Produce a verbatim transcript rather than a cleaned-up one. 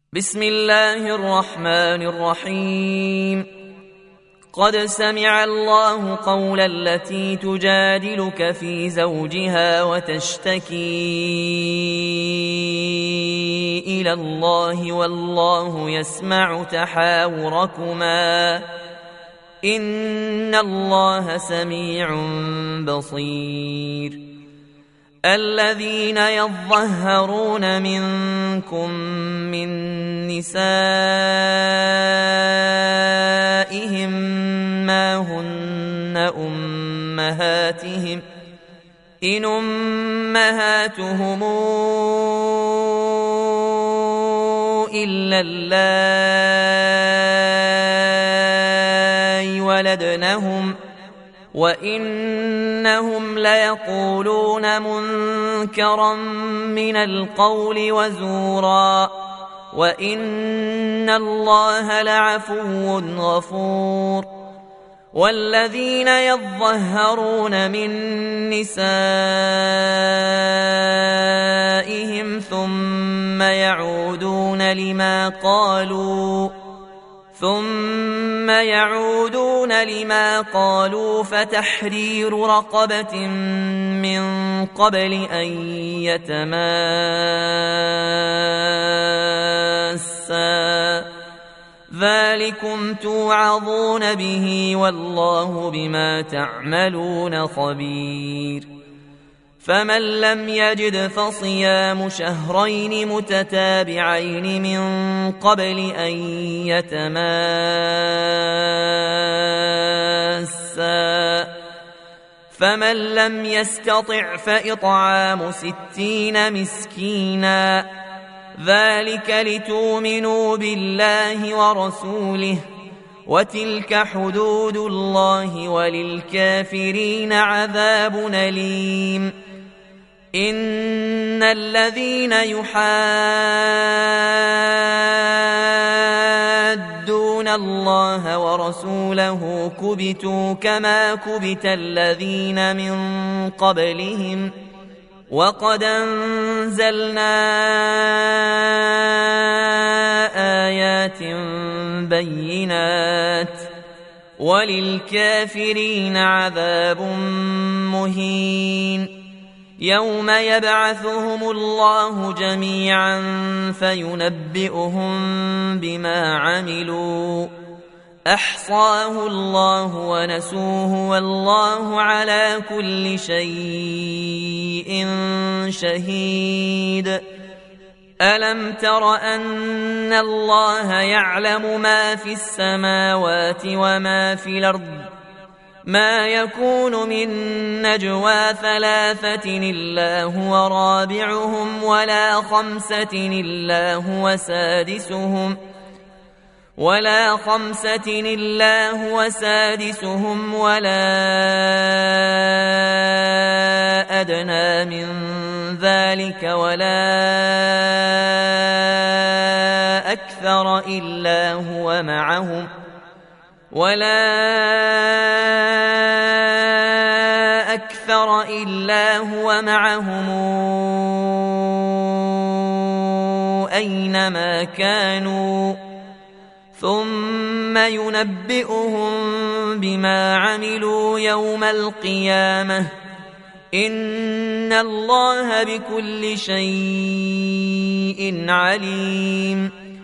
بسم الله الرحمن الرحيم. قد سمع الله قول التي تجادلك في زوجها وتشتكي إلى الله والله يسمع تحاوركما إن الله سميع بصير. الذين يظهرون منكم من نسائهم ما هن أمهاتهم إن أمهاتهم إلا اللائي ولدنهم وإنهم ليقولون منكرا من القول وزورا وإن الله لعفو غفور. والذين يظهرون من نسائهم ثم يعودون لما قالوا ثم يعودون لما قالوا فتحرير رقبة من قبل أن يتماسا ذلكم توعظون به والله بما تعملون خبير. فمن لم يجد فصيام شهرين متتابعين من قبل أن يتماسا فمن لم يستطع فإطعام ستين مسكينا ذلك لتؤمنوا بالله ورسوله وتلك حدود الله وللكافرين عذاب أليم. إن الذين يحادون الله ورسوله كبتوا كما كبت الذين من قبلهم وقد أنزلنا آيات بينات وللكافرين عذاب مهين. يوم يبعثهم الله جميعا فينبئهم بما عملوا أحصاه الله ونسوه والله على كل شيء شهيد. ألم تر أن الله يعلم ما في السماوات وما في الأرض ما يكون من نجوى ثلاثة إلا هو رابعهم ولا خمسة إلا هو سادسهم ولا خمسة إلا هو سادسهم ولا أدنى من ذلك ولا أكثر إلا هو معهم ولا أكثر إلا هو معهم أينما كانوا ثم ينبئهم بما عملوا يوم القيامة إن الله بكل شيء عليم.